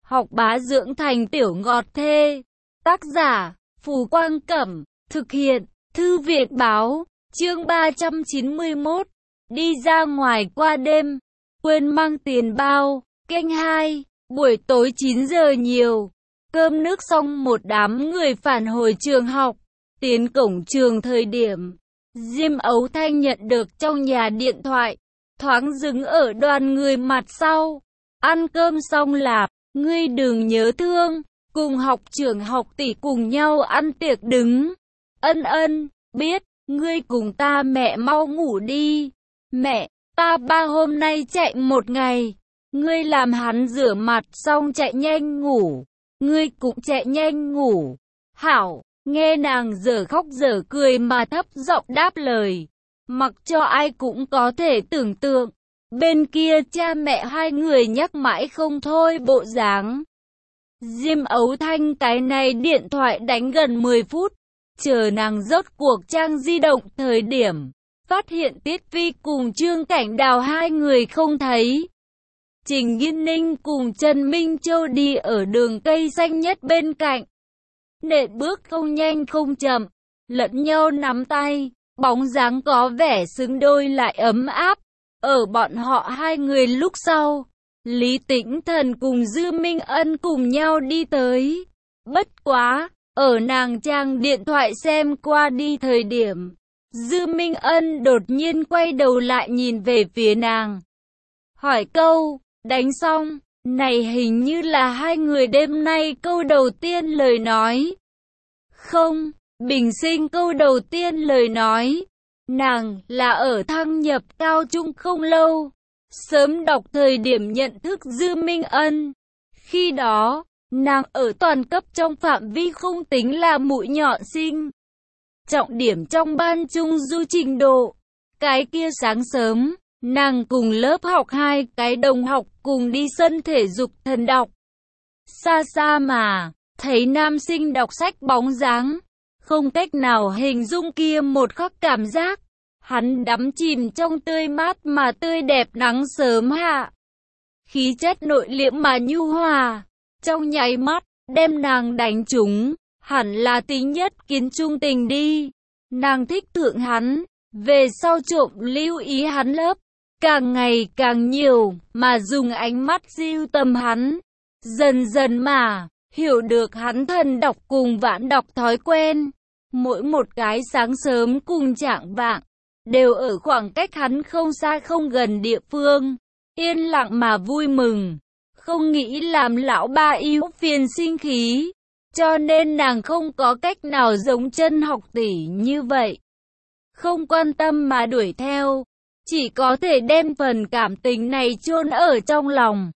học bá dưỡng thành tiểu ngọt thê. Tác giả, Phù Quang Cẩm, thực hiện, Thư viện Báo, chương 391, đi ra ngoài qua đêm, quên mang tiền bao, kênh 2, buổi tối 9 giờ nhiều, cơm nước xong một đám người phản hồi trường học, tiến cổng trường thời điểm, Diêm Ấu Thanh nhận được trong nhà điện thoại, thoáng dừng ở đoàn người mặt sau, ăn cơm xong lạp, ngươi đừng nhớ thương, cùng học trưởng học tỷ cùng nhau ăn tiệc đứng. Ân, biết, ngươi cùng ta mẹ mau ngủ đi. Mẹ, ta ba hôm nay chạy một ngày. Ngươi làm hắn rửa mặt xong chạy nhanh ngủ. Ngươi cũng chạy nhanh ngủ. Hảo, nghe nàng dở khóc dở cười mà thấp giọng đáp lời. Mặc cho ai cũng có thể tưởng tượng. Bên kia cha mẹ hai người nhắc mãi không thôi bộ dáng. Diêm Ấu Thanh cái này điện thoại đánh gần 10 phút. Chờ nàng rốt cuộc trang di động thời điểm, phát hiện Tiết Vi cùng Trương Cảnh Đào hai người không thấy. Trình Nghiên Ninh cùng Trần Minh Châu đi ở đường cây xanh nhất bên cạnh. Nện bước không nhanh không chậm, lẫn nhau nắm tay, bóng dáng có vẻ xứng đôi lại ấm áp. Ở bọn họ hai người lúc sau, Lý Tĩnh Thần cùng Dư Minh Ân cùng nhau đi tới. Bất quá, ở nàng trang điện thoại xem qua đi thời điểm, Dư Minh Ân đột nhiên quay đầu lại nhìn về phía nàng. Hỏi câu, đánh xong, này hình như là hai người đêm nay câu đầu tiên lời nói. Không, bình sinh câu đầu tiên lời nói. Nàng là ở thăng nhập cao trung không lâu, sớm đọc thời điểm nhận thức Dư Minh Ân. Khi đó, nàng ở toàn cấp trong phạm vi không tính là mũi nhọn sinh. Trọng điểm trong ban trung du trình độ. Cái kia sáng sớm, nàng cùng lớp học hai cái đồng học cùng đi sân thể dục thần đọc. Xa xa mà, thấy nam sinh đọc sách bóng dáng. Không cách nào hình dung kia một khắc cảm giác. Hắn đắm chìm trong tươi mát mà tươi đẹp nắng sớm hạ. Khí chất nội liễm mà nhu hòa. Trong nháy mắt, đem nàng đánh trúng. Hẳn là tính nhất kiến trung tình đi. Nàng thích thượng hắn. Về sau trộm lưu ý hắn lớp. Càng ngày càng nhiều, mà dùng ánh mắt siêu tầm hắn. Dần dần mà, hiểu được hắn thần đọc cùng vãn đọc thói quen. Mỗi một cái sáng sớm cùng trạng vạng, đều ở khoảng cách hắn không xa không gần địa phương. Yên lặng mà vui mừng. Không nghĩ làm lão ba yêu phiền sinh khí. Cho nên nàng không có cách nào giống chân học tỷ như vậy. Không quan tâm mà đuổi theo. Chỉ có thể đem phần cảm tình này chôn ở trong lòng.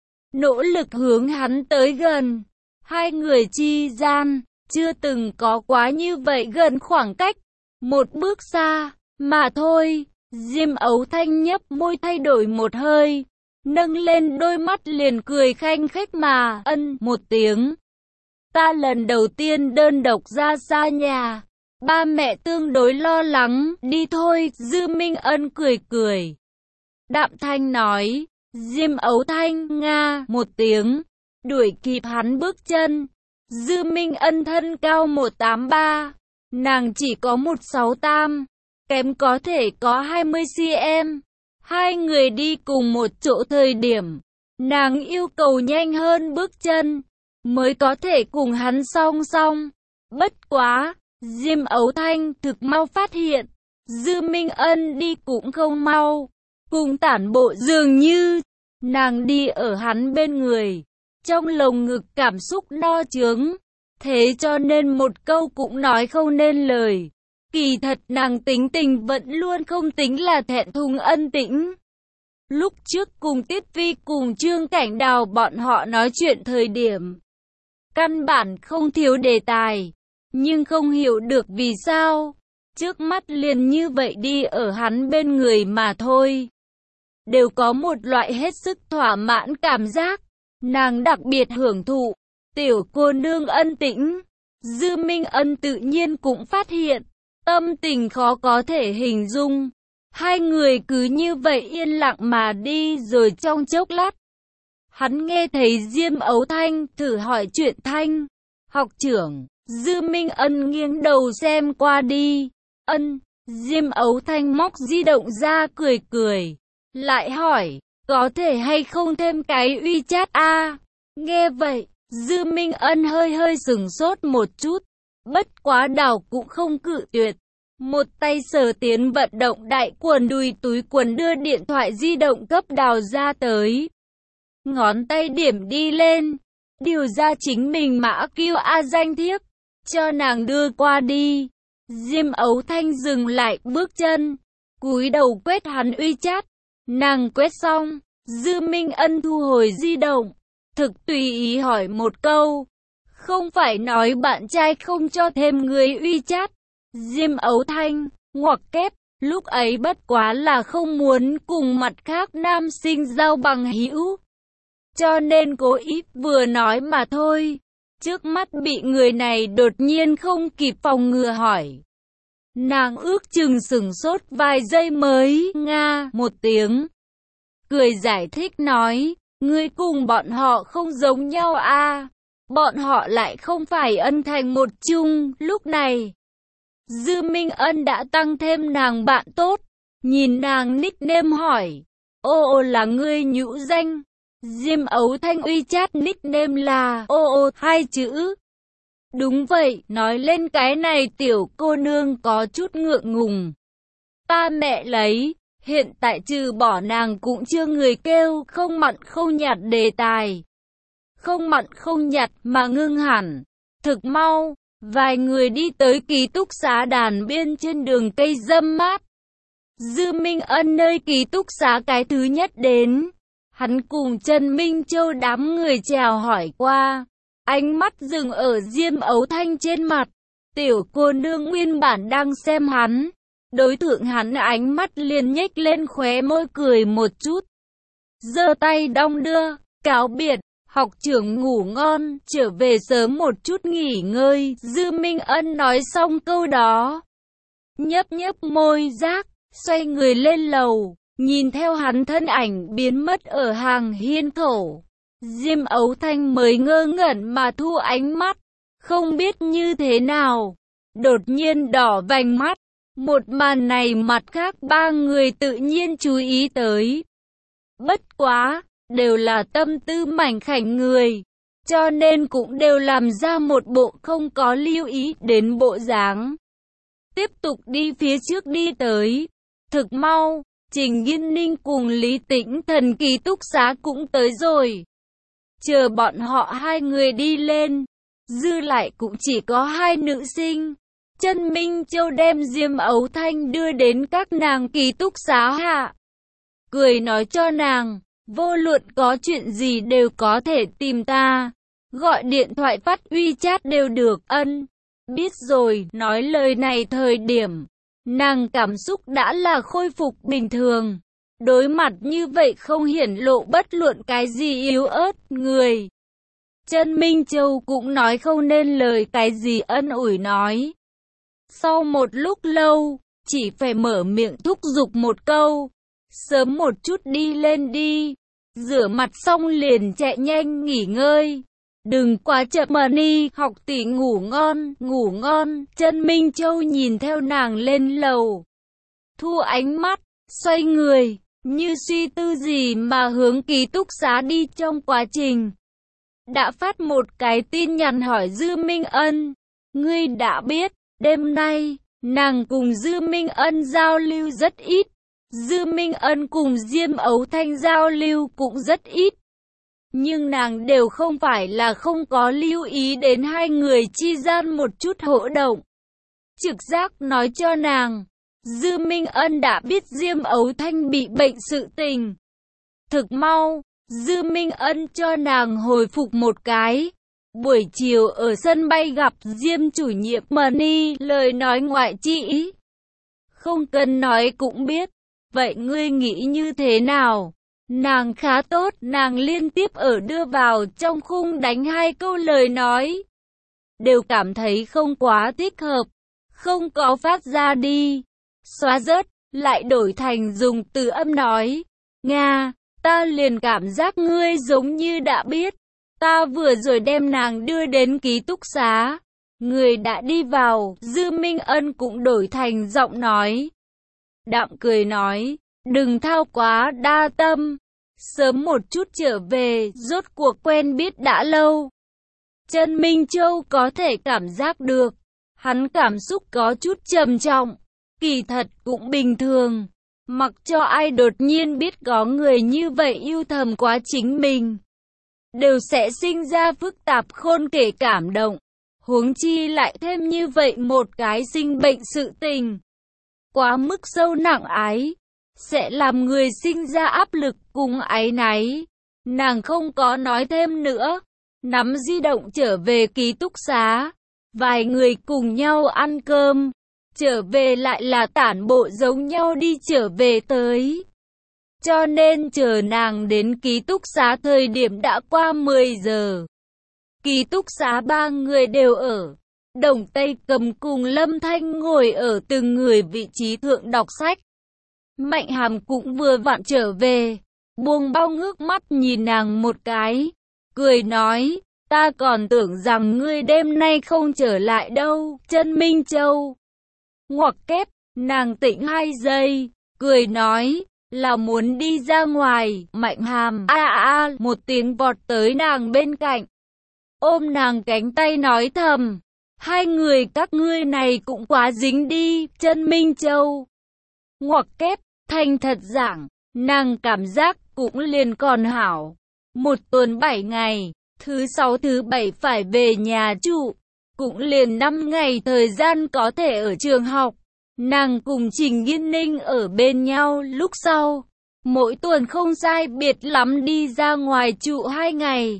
Nỗ lực hướng hắn tới gần. Hai người chi gian, chưa từng có quá như vậy gần khoảng cách. Một bước xa, mà thôi. Diêm Ấu Thanh nhấp môi thay đổi một hơi. Nâng lên đôi mắt liền cười khanh khách mà ân một tiếng. Ta lần đầu tiên đơn độc ra xa nhà. Ba mẹ tương đối lo lắng, đi thôi, Dư Minh Ân cười cười. Đạm Thanh nói, Diêm Ấu Thanh, nga, một tiếng, đuổi kịp hắn bước chân. Dư Minh Ân thân cao 183, nàng chỉ có 168, kém có thể có 20cm. Hai người đi cùng một chỗ thời điểm, nàng yêu cầu nhanh hơn bước chân, mới có thể cùng hắn song song. Bất quá, Diêm Ấu Thanh thực mau phát hiện, Dư Minh Ân đi cũng không mau, cùng tản bộ dường như, nàng đi ở hắn bên người, trong lồng ngực cảm xúc no chướng, thế cho nên một câu cũng nói không nên lời. Kỳ thật nàng tính tình vẫn luôn không tính là thẹn thùng ân tĩnh. Lúc trước cùng Tiết Vi cùng Trương Cảnh Đào bọn họ nói chuyện thời điểm, căn bản không thiếu đề tài. Nhưng không hiểu được vì sao, trước mắt liền như vậy đi ở hắn bên người mà thôi. Đều có một loại hết sức thỏa mãn cảm giác, nàng đặc biệt hưởng thụ, tiểu cô nương ân tĩnh. Dư Minh Ân tự nhiên cũng phát hiện, tâm tình khó có thể hình dung. Hai người cứ như vậy yên lặng mà đi rồi trong chốc lát. Hắn nghe thấy Diêm Ấu Thanh thử hỏi chuyện Thanh học trưởng. Dư Minh Ân nghiêng đầu xem qua đi. Ân, Diêm Ấu Thanh móc di động ra cười cười. Lại hỏi, có thể hay không thêm cái WeChat a? Nghe vậy, Dư Minh Ân hơi sửng sốt một chút. Bất quá đảo cũng không cự tuyệt. Một tay sờ tiến vận động đại quần đùi túi quần đưa điện thoại di động cấp Đào ra tới. Ngón tay điểm đi lên. Điều ra chính mình mã QR danh thiếp. Cho nàng đưa qua đi. Diêm Ấu Thanh dừng lại bước chân. Cúi đầu quét hắn WeChat. Nàng quét xong. Dư Minh Ân thu hồi di động. Thực tùy ý hỏi một câu. Không phải nói bạn trai không cho thêm người WeChat. Diêm Ấu Thanh, ngoặc kép, lúc ấy bất quá là không muốn cùng mặt khác nam sinh giao bằng hữu. Cho nên cố ý vừa nói mà thôi. Trước mắt bị người này đột nhiên không kịp phòng ngừa hỏi. Nàng ước chừng sửng sốt vài giây mới nga một tiếng. Cười giải thích nói, ngươi cùng bọn họ không giống nhau a. Bọn họ lại không phải ân thành một chung. Lúc này Dư Minh Ân đã tăng thêm nàng bạn tốt. Nhìn nàng nickname hỏi, ô là ngươi nhũ danh. Diêm Ấu Thanh WeChat nickname là ô hai chữ. Đúng vậy, nói lên cái này tiểu cô nương có chút ngượng ngùng. Ta mẹ lấy, hiện tại trừ bỏ nàng cũng chưa người kêu không mặn không nhạt đề tài. Không mặn không nhạt mà ngưng hẳn. Thực mau, vài người đi tới ký túc xá đàn biên trên đường cây râm mát. Dư Minh Ân nơi ký túc xá cái thứ nhất đến. Hắn cùng Trần Minh Châu đám người chào hỏi qua. Ánh mắt dừng ở Diêm Ấu Thanh trên mặt. Tiểu cô nương nguyên bản đang xem hắn. Đối tượng hắn ánh mắt liền nhếch lên khóe môi cười một chút. Giơ tay đong đưa, cáo biệt. Học trưởng ngủ ngon, trở về sớm một chút nghỉ ngơi. Dư Minh Ân nói xong câu đó. Nhấp môi giác, xoay người lên lầu. Nhìn theo hắn thân ảnh biến mất ở hàng hiên khẩu. Diêm Ấu Thanh mới ngơ ngẩn mà thu ánh mắt. Không biết như thế nào. Đột nhiên đỏ vành mắt. Một màn này mặt khác ba người tự nhiên chú ý tới. Bất quá, đều là tâm tư mảnh khảnh người. Cho nên cũng đều làm ra một bộ không có lưu ý đến bộ dáng. Tiếp tục đi phía trước đi tới. Thực mau, Trình Nghiên Ninh cùng Lý Tĩnh Thần ký túc xá cũng tới rồi. Chờ bọn họ hai người đi lên, dư lại cũng chỉ có hai nữ sinh. Trần Minh Châu đem Diêm Ấu Thanh đưa đến các nàng ký túc xá hạ. Cười nói cho nàng, vô luận có chuyện gì đều có thể tìm ta. Gọi điện thoại phát WeChat đều được. Ân, biết rồi. Nói lời này thời điểm, nàng cảm xúc đã là khôi phục bình thường. Đối mặt như vậy không hiển lộ bất luận cái gì yếu ớt người. Trần Minh Châu cũng nói không nên lời cái gì ân ủi nói. Sau một lúc lâu, chỉ phải mở miệng thúc giục một câu. Sớm một chút đi lên đi. Rửa mặt xong liền chạy nhanh nghỉ ngơi. Đừng quá chậm mà đi, học tỷ ngủ ngon, ngủ ngon. Trần Minh Châu nhìn theo nàng lên lầu. Thu ánh mắt, xoay người, như suy tư gì mà hướng ký túc xá đi trong quá trình. Đã phát một cái tin nhắn hỏi Dư Minh Ân. Ngươi đã biết, đêm nay, nàng cùng Dư Minh Ân giao lưu rất ít. Dư Minh Ân cùng Diêm Ấu Thanh giao lưu cũng rất ít. Nhưng nàng đều không phải là không có lưu ý đến hai người chi gian một chút hỗ động. Trực giác nói cho nàng, Dư Minh Ân đã biết Diêm Ấu Thanh bị bệnh sự tình. Thực mau, Dư Minh Ân cho nàng hồi phục một cái. Buổi chiều ở sân bay gặp Diêm chủ nhiệm Mani, lời nói ngoại chỉ. Không cần nói cũng biết. Vậy ngươi nghĩ như thế nào? Nàng khá tốt, nàng liên tiếp ở đưa vào trong khung đánh hai câu lời nói. Đều cảm thấy không quá thích hợp. Không có phát ra đi. Xóa rớt, lại đổi thành dùng từ âm nói. Nga, ta liền cảm giác ngươi giống như đã biết. Ta vừa rồi đem nàng đưa đến ký túc xá. Người đã đi vào, Dư Minh Ân cũng đổi thành giọng nói. Đạm cười nói, đừng thao quá đa tâm. Sớm một chút trở về, rốt cuộc quen biết đã lâu. Trần Minh Châu có thể cảm giác được. Hắn cảm xúc có chút trầm trọng. Kỳ thật cũng bình thường. Mặc cho ai đột nhiên biết có người như vậy yêu thầm quá chính mình, đều sẽ sinh ra phức tạp khôn kể cảm động. Huống chi lại thêm như vậy một cái sinh bệnh sự tình. Quá mức sâu nặng ái, sẽ làm người sinh ra áp lực cùng áy náy. Nàng không có nói thêm nữa. Nắm di động trở về ký túc xá. Vài người cùng nhau ăn cơm. Trở về lại là tản bộ giống nhau đi trở về tới. Cho nên chờ nàng đến ký túc xá thời điểm đã qua 10 giờ. Ký túc xá ba người đều ở. Đồng Tây Cầm cùng Lâm Thanh ngồi ở từng người vị trí thượng đọc sách. Mạnh Hàm cũng vừa vặn trở về. Buông bao ngước mắt nhìn nàng một cái. Cười nói, ta còn tưởng rằng ngươi đêm nay không trở lại đâu, Trân Minh Châu. Ngoặc kép, nàng tĩnh 2 giây, cười nói, là muốn đi ra ngoài. Mạnh Hàm một tiếng vọt tới nàng bên cạnh, ôm nàng cánh tay nói thầm, hai người các ngươi này cũng quá dính đi, Trân Minh Châu. Ngoặc kép, thành thật giảng, nàng cảm giác cũng liền còn hảo. 1 tuần 7 ngày, thứ 6 thứ 7 phải về nhà trụ, cũng liền 5 ngày thời gian có thể ở trường học. Nàng cùng Trình Nghiên Ninh ở bên nhau lúc sau, mỗi tuần không sai biệt lắm đi ra ngoài trụ 2 ngày.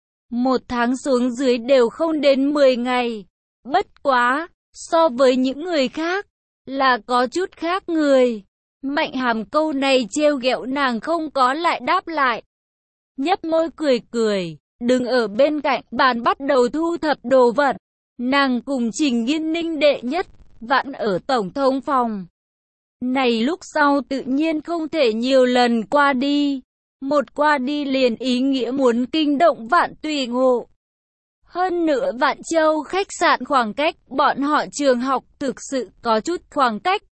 1 tháng xuống dưới đều không đến 10 ngày. Bất quá, so với những người khác, là có chút khác người. Mạnh Hàm câu này trêu ghẹo nàng không có lại đáp lại. Nhấp môi cười cười, đứng ở bên cạnh bàn bắt đầu thu thập đồ vật. Nàng cùng Trình Nghiên Ninh đệ nhất vặn ở tổng thống phòng. Này lúc sau tự nhiên không thể nhiều lần qua đi. Một qua đi liền ý nghĩa muốn kinh động Vạn Tùy Ngộ. Hơn nữa Vạn Châu khách sạn khoảng cách bọn họ trường học thực sự có chút khoảng cách.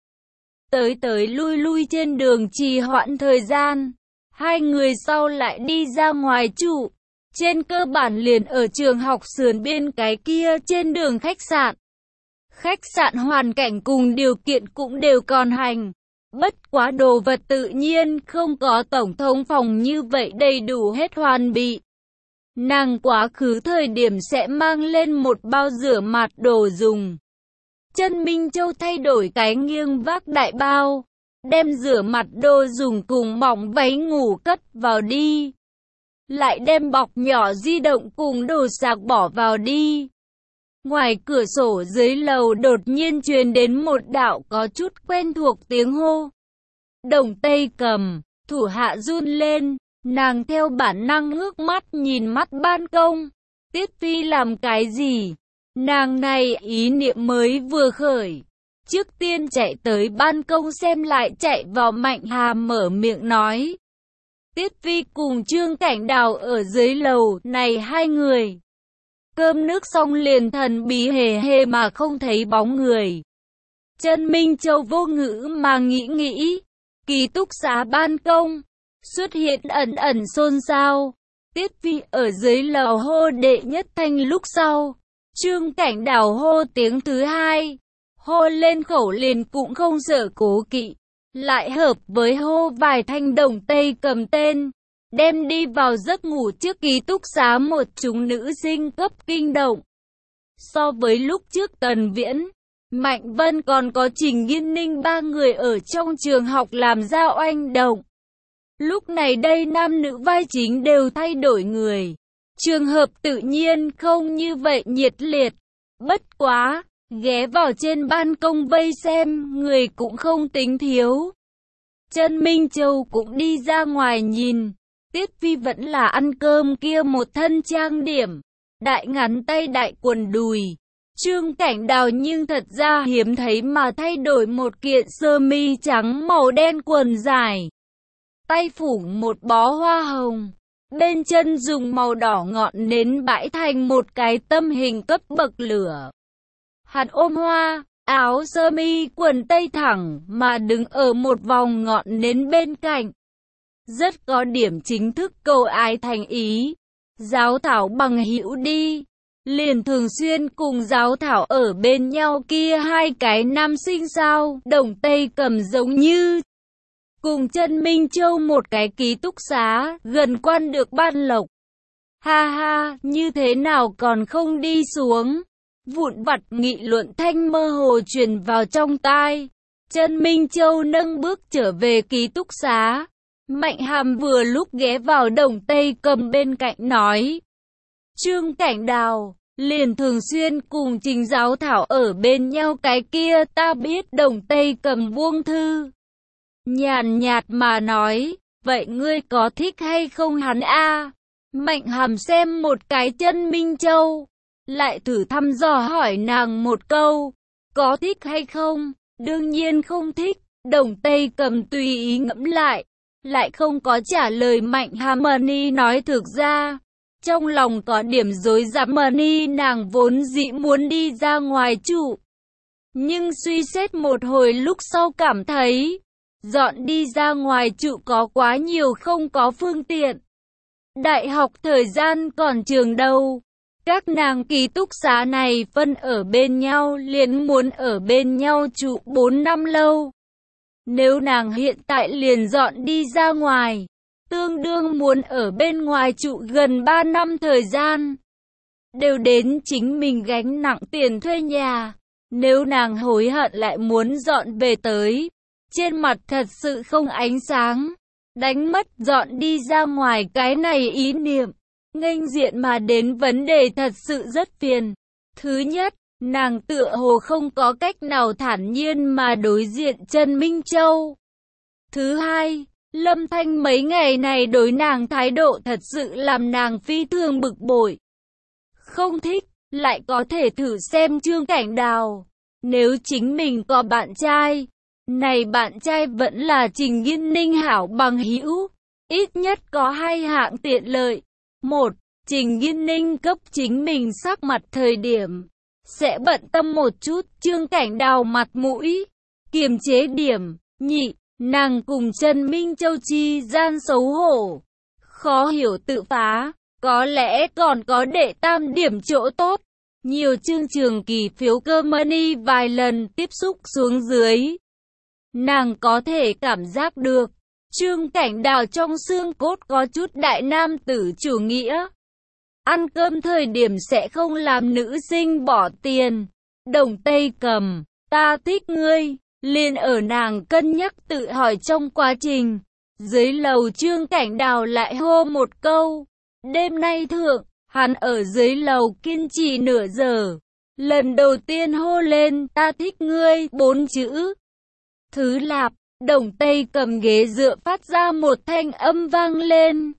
Tới lui lui trên đường trì hoãn thời gian. Hai người sau lại đi ra ngoài trụ. Trên cơ bản liền ở trường học sườn bên cái kia trên đường khách sạn. Khách sạn hoàn cảnh cùng điều kiện cũng đều còn hành. Bất quá đồ vật tự nhiên không có tổng thống phòng như vậy đầy đủ hết hoàn bị. Nàng quá khứ thời điểm sẽ mang lên một bao rửa mặt đồ dùng. Trân Minh Châu thay đổi cái nghiêng vác đại bao, đem rửa mặt đồ dùng cùng mỏng váy ngủ cất vào đi. Lại đem bọc nhỏ di động cùng đồ sạc bỏ vào đi. Ngoài cửa sổ dưới lầu đột nhiên truyền đến một đạo có chút quen thuộc tiếng hô. Đồng Tây Cầm, thủ hạ run lên, nàng theo bản năng ngước mắt nhìn mắt ban công. Tiết Phi làm cái gì? Nàng này ý niệm mới vừa khởi. Trước tiên chạy tới ban công xem lại chạy vào Mạnh Hàm mở miệng nói. Tiết Phi cùng Trương Cảnh Đào ở dưới lầu, này hai người. Cơm nước xong liền thần bí hề hề mà không thấy bóng người. Trân Minh Châu vô ngữ mà nghĩ. Ký túc xá ban công, xuất hiện ẩn ẩn xôn xao. Tiết Phi ở dưới lầu hô đệ nhất thanh lúc sau. Trương Cảnh Đào hô tiếng thứ hai. Hô lên khẩu liền cũng không sợ cố kỵ. Lại hợp với hô vài thanh Đồng Tây Cầm tên. Đem đi vào giấc ngủ trước ký túc xá một chúng nữ sinh cấp kinh động. So với lúc trước Tần Viễn, Mạnh Vân còn có Trình Nghiên Ninh ba người ở trong trường học làm ra oanh động. Lúc này đây nam nữ vai chính đều thay đổi người. Trường hợp tự nhiên không như vậy nhiệt liệt. Bất quá, ghé vào trên ban công vây xem, người cũng không tính thiếu. Trân Minh Châu cũng đi ra ngoài nhìn. Tiết Phi vẫn là ăn cơm kia một thân trang điểm, đại ngắn tay đại quần đùi. Trương Cảnh Đào nhưng thật ra hiếm thấy mà thay đổi một kiện sơ mi trắng màu đen quần dài. tay phủ một bó hoa hồng, bên chân dùng màu đỏ ngọn nến bãi thành một cái tâm hình cấp bậc lửa. Hắn ôm hoa, áo sơ mi quần tây thẳng mà đứng ở một vòng ngọn nến bên cạnh. Rất có điểm chính thức cầu ái thành ý. Giáo thảo bằng hữu đi. Liền thường xuyên cùng giáo thảo ở bên nhau kia hai cái nam sinh sao, Đồng Tây Cầm giống như cùng Chân Minh Châu một cái ký túc xá, gần quan được Ban Lộc. Ha ha, như thế nào còn không đi xuống? Vụn vặt nghị luận thanh mơ hồ truyền vào trong tai. Chân Minh Châu nâng bước trở về ký túc xá. Mạnh Hàm vừa lúc ghé vào Đồng Tây Cầm bên cạnh nói. Trương Cảnh Đào, liền thường xuyên cùng Trình giáo thảo ở bên nhau cái kia ta biết. Đồng Tây Cầm buông thư. Nhàn nhạt mà nói, vậy ngươi có thích hay không hắn a? Mạnh Hàm xem một cái Chân Minh Châu, lại thử thăm dò hỏi nàng một câu, có thích hay không? Đương nhiên không thích. Đồng Tây Cầm tùy ý ngẫm lại không có trả lời Mạnh Hàm. Mani nói thực ra, trong lòng có điểm rối rắm. Mani nàng vốn dĩ muốn đi ra ngoài trụ, nhưng suy xét một hồi lúc sau cảm thấy dọn đi ra ngoài trụ có quá nhiều không có phương tiện. Đại học thời gian còn trường đâu. Các nàng ký túc xá này phân ở bên nhau liền muốn ở bên nhau trụ 4 năm lâu. Nếu nàng hiện tại liền dọn đi ra ngoài, tương đương muốn ở bên ngoài trụ gần 3 năm thời gian. Đều đến chính mình gánh nặng tiền thuê nhà. Nếu nàng hối hận lại muốn dọn về tới, trên mặt thật sự không ánh sáng. Đánh mất dọn đi ra ngoài cái này ý niệm. Nghênh diện mà đến vấn đề thật sự rất phiền. Thứ nhất, nàng tựa hồ không có cách nào thản nhiên mà đối diện Chân Minh Châu. Thứ hai, Lâm Thanh mấy ngày này đối nàng thái độ thật sự làm nàng phi thường bực bội. Không thích, lại có thể thử xem Trương Cảnh Đào. Nếu chính mình có bạn trai, này bạn trai vẫn là Trình Nghiên Ninh hảo bằng hữu, ít nhất có hai hạng tiện lợi. Một, Trình Nghiên Ninh cấp chính mình sắc mặt thời điểm sẽ bận tâm một chút Trương Cảnh Đào mặt mũi, kiềm chế điểm. Nhị, nàng cùng Chân Minh Châu chi gian xấu hổ, khó hiểu tự phá, có lẽ còn có đệ tam điểm chỗ tốt. Nhiều chương trường kỳ phiếu cơ money vài lần tiếp xúc xuống dưới, nàng có thể cảm giác được Trương Cảnh Đào trong xương cốt có chút đại nam tử chủ nghĩa. Ăn cơm thời điểm sẽ không làm nữ sinh bỏ tiền. Đồng Tây Cầm, ta thích ngươi. Liền ở nàng cân nhắc tự hỏi trong quá trình, dưới lầu Trương Cảnh Đào lại hô một câu. Đêm nay thượng, hắn ở dưới lầu kiên trì nửa giờ. Lần đầu tiên hô lên ta thích ngươi 4 chữ. Thứ lạp, Đồng Tây Cầm ghế dựa phát ra một thanh âm vang lên.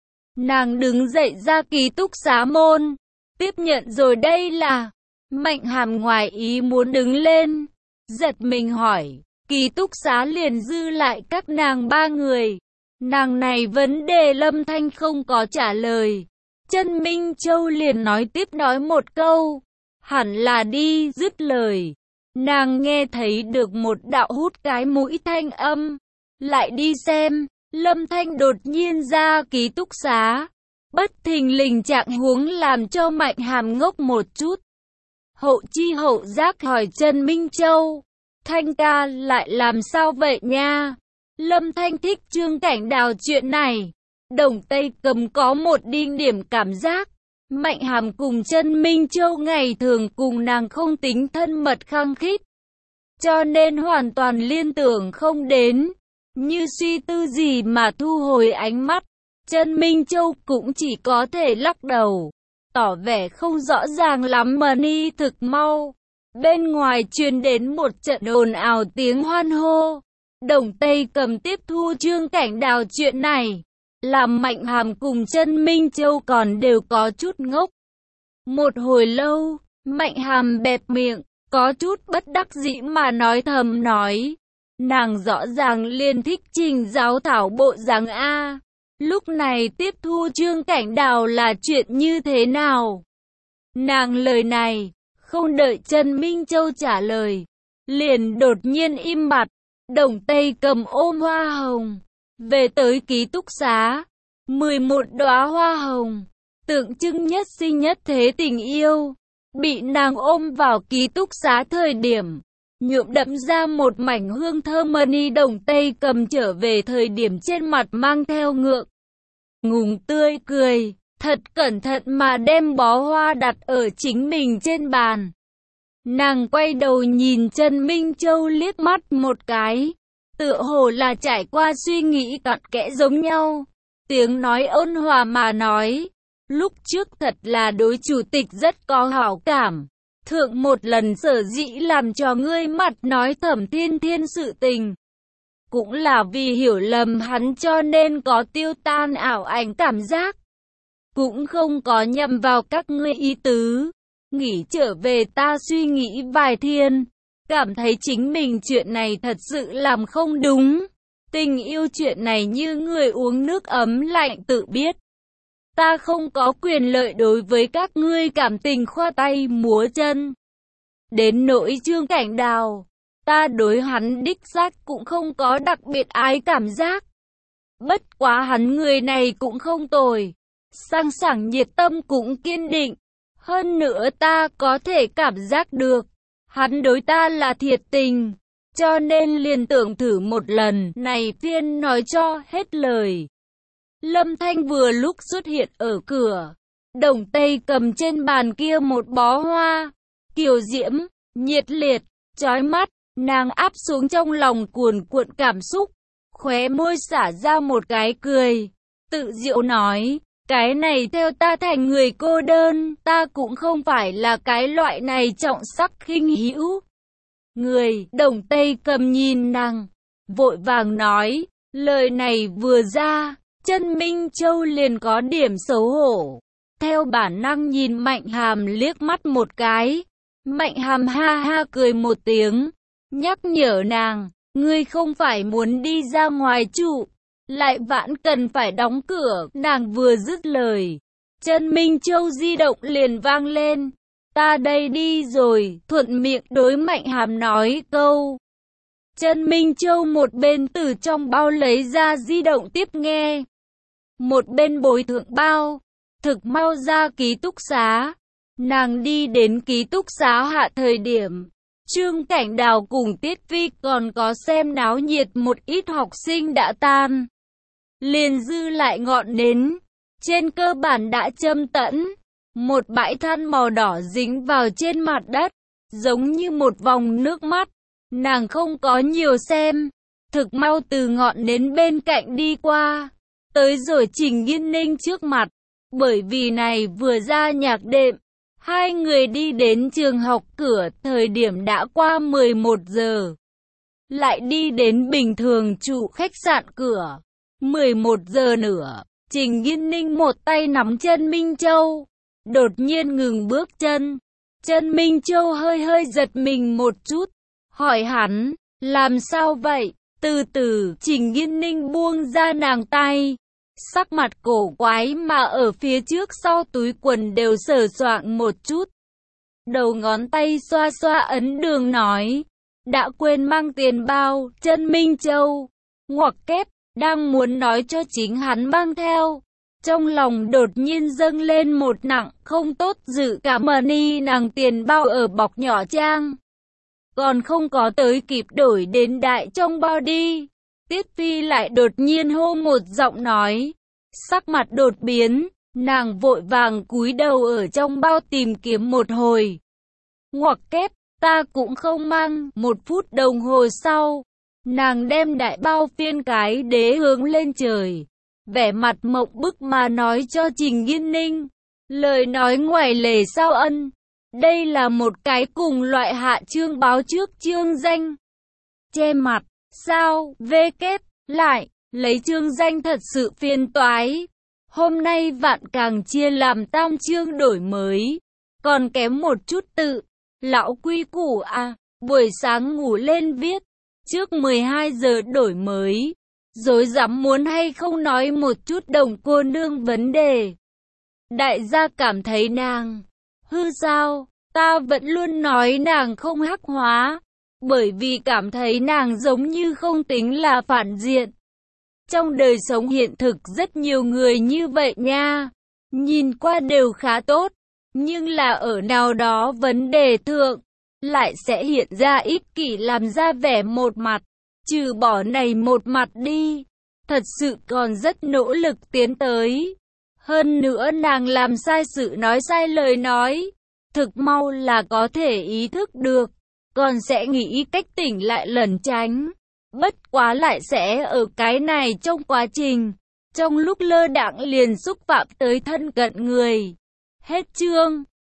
Nàng đứng dậy ra ký túc xá môn, tiếp nhận rồi. Đây là Mạnh Hàm ngoài ý muốn đứng lên, giật mình hỏi, ký túc xá liền dư lại các nàng 3 người. Nàng này vấn đề Lâm Thanh không có trả lời. Chân Minh Châu liền nói tiếp nói một câu, hẳn là đi. Dứt lời, nàng nghe thấy được một đạo hút cái mũi thanh âm, lại đi xem. Lâm Thanh đột nhiên ra ký túc xá, bất thình lình trạng huống làm cho Mạnh Hàm ngốc một chút. Hậu chi hậu giác hỏi Chân Minh Châu, Thanh ca lại làm sao vậy nha? Lâm Thanh thích Trương Cảnh Đào chuyện này. Đồng Tây Cầm có một đinh điểm cảm giác, Mạnh Hàm cùng Chân Minh Châu ngày thường cùng nàng không tính thân mật khăng khít, cho nên hoàn toàn liên tưởng không đến. Như suy tư gì mà thu hồi ánh mắt, Chân Minh Châu cũng chỉ có thể lắc đầu, tỏ vẻ không rõ ràng lắm. Mani thực mau, bên ngoài truyền đến một trận ồn ào tiếng hoan hô. Đồng Tây Cầm tiếp thu Trương Cảnh Đào chuyện này, làm Mạnh Hàm cùng Chân Minh Châu còn đều có chút ngốc. Một hồi lâu, Mạnh Hàm bẹp miệng, có chút bất đắc dĩ mà nói thầm nói, Nàng rõ ràng liền thích Trình Giáo Thảo bộ dáng A. Lúc này tiếp thu Trương Cảnh Đào là chuyện như thế nào? Nàng lời này, không đợi Trần Minh Châu trả lời, liền đột nhiên im bặt. Đồng Tây Cầm ôm hoa hồng, về tới ký túc xá. 11 đóa hoa hồng, tượng trưng nhất sinh nhất thế tình yêu, bị nàng ôm vào ký túc xá thời điểm, nhuộm đậm ra một mảnh hương thơm mani. Đồng Tây Cầm trở về thời điểm trên mặt mang theo ngượng ngùng tươi cười, thật cẩn thận mà đem bó hoa đặt ở chính mình trên bàn. Nàng quay đầu nhìn Trần Minh Châu liếc mắt một cái, tựa hồ là trải qua suy nghĩ cặn kẽ giống nhau. Tiếng nói ôn hòa mà nói, lúc trước thật là đối chủ tịch rất có hảo cảm. Thượng một lần sở dĩ làm cho ngươi mặt nói Thẩm Thiên Thiên sự tình, cũng là vì hiểu lầm hắn cho nên có tiêu tan ảo ảnh cảm giác. Cũng không có nhầm vào các ngươi ý tứ. Nghỉ trở về ta suy nghĩ vài thiên, cảm thấy chính mình chuyện này thật sự làm không đúng. Tình yêu chuyện này như người uống nước ấm lạnh tự biết. Ta không có quyền lợi đối với các ngươi cảm tình khoa tay múa chân. Đến nỗi Trương Cảnh Đào, ta đối hắn đích xác cũng không có đặc biệt ái cảm giác. Bất quá hắn người này cũng không tồi, sang sảng nhiệt tâm cũng kiên định. Hơn nữa ta có thể cảm giác được, hắn đối ta là thiệt tình, cho nên liền tưởng thử một lần này phiên nói cho hết lời. Lâm Thanh vừa lúc xuất hiện ở cửa, Đồng Tây cầm trên bàn kia một bó hoa, kiều diễm, nhiệt liệt, chói mắt, nàng áp xuống trong lòng cuồn cuộn cảm xúc, khóe môi xả ra một cái cười, tự diệu nói. Cái này theo ta thành người cô đơn, ta cũng không phải là cái loại này trọng sắc khinh hữu. Người, Đồng Tây cầm nhìn nàng, vội vàng nói, lời này vừa ra, Trần Minh Châu liền có điểm xấu hổ. Theo bản năng nhìn Mạnh Hàm liếc mắt một cái, Mạnh Hàm ha ha cười một tiếng, nhắc nhở nàng, ngươi không phải muốn đi ra ngoài trụ. Lại vãn cần phải đóng cửa. Nàng vừa dứt lời, Trần Minh Châu di động liền vang lên. Ta đây đi rồi, thuận miệng đối Mạnh Hàm nói câu. Trần Minh Châu một bên từ trong bao lấy ra di động tiếp nghe, một bên bồi thượng bao, thực mau ra ký túc xá. Nàng đi đến ký túc xá hạ thời điểm, Trương Cảnh Đào cùng Tiết Vi còn có xem náo nhiệt một ít học sinh đã tan. Liền dư lại ngọn nến, trên cơ bản đã châm tẫn, một bãi than màu đỏ dính vào trên mặt đất, giống như một vòng nước mắt. Nàng không có nhiều xem, thực mau từ ngọn nến bên cạnh đi qua, tới rồi Trình Nghiên Ninh trước mặt, bởi vì này vừa ra nhạc đệm. Hai người đi đến trường học cửa, thời điểm đã qua 11 giờ. Lại đi đến bình thường trụ khách sạn cửa. 11 giờ nữa, Trình Nghiên Ninh một tay nắm Trần Minh Châu, đột nhiên ngừng bước chân. Trần Minh Châu hơi giật mình một chút, hỏi hắn, làm sao vậy? Từ từ, Trình Nghiên Ninh buông ra nàng tay, sắc mặt cổ quái mà ở phía trước sau túi quần đều sờ soạng một chút. Đầu ngón tay xoa xoa ấn đường nói, đã quên mang tiền bao. Trần Minh Châu ngoặc kép, đang muốn nói cho chính hắn mang theo. Trong lòng đột nhiên dâng lên một nặng không tốt dự cảm. Money nàng tiền bao ở bọc nhỏ trang, còn không có tới kịp đổi đến đại trong bao đi. Tiết Phi lại đột nhiên hô một giọng nói, sắc mặt đột biến, nàng vội vàng cúi đầu ở trong bao tìm kiếm một hồi. Ngoặc kép, ta cũng không mang. 1 phút đồng hồ sau, nàng đem đại bao phiên cái đế hướng lên trời, vẻ mặt mộng bức mà nói cho Trình Nghiên Ninh, lời nói ngoài lề sao ân. Đây là một cái cùng loại hạ chương báo trước chương danh. Che mặt, sao, vê kép, lại, lấy chương danh thật sự phiền toái. Hôm nay vạn càng chia làm tam chương đổi mới, còn kém một chút tự. Lão quy củ à, buổi sáng ngủ lên viết, trước 12 giờ đổi mới. Rối rắm muốn hay không nói một chút Đồng cô nương vấn đề. Đại gia cảm thấy nàng hư sao? Ta vẫn luôn nói nàng không hắc hóa, bởi vì cảm thấy nàng giống như không tính là phản diện. Trong đời sống hiện thực rất nhiều người như vậy nha, nhìn qua đều khá tốt, nhưng là ở nào đó vấn đề thượng, lại sẽ hiện ra ích kỷ làm ra vẻ một mặt. Trừ bỏ này một mặt đi, thật sự còn rất nỗ lực tiến tới. Hơn nữa nàng làm sai sự nói sai lời nói, thực mau là có thể ý thức được, còn sẽ nghĩ cách tỉnh lại lẩn tránh. Bất quá lại sẽ ở cái này trong quá trình, trong lúc lơ đãng liền xúc phạm tới thân cận người. Hết chương.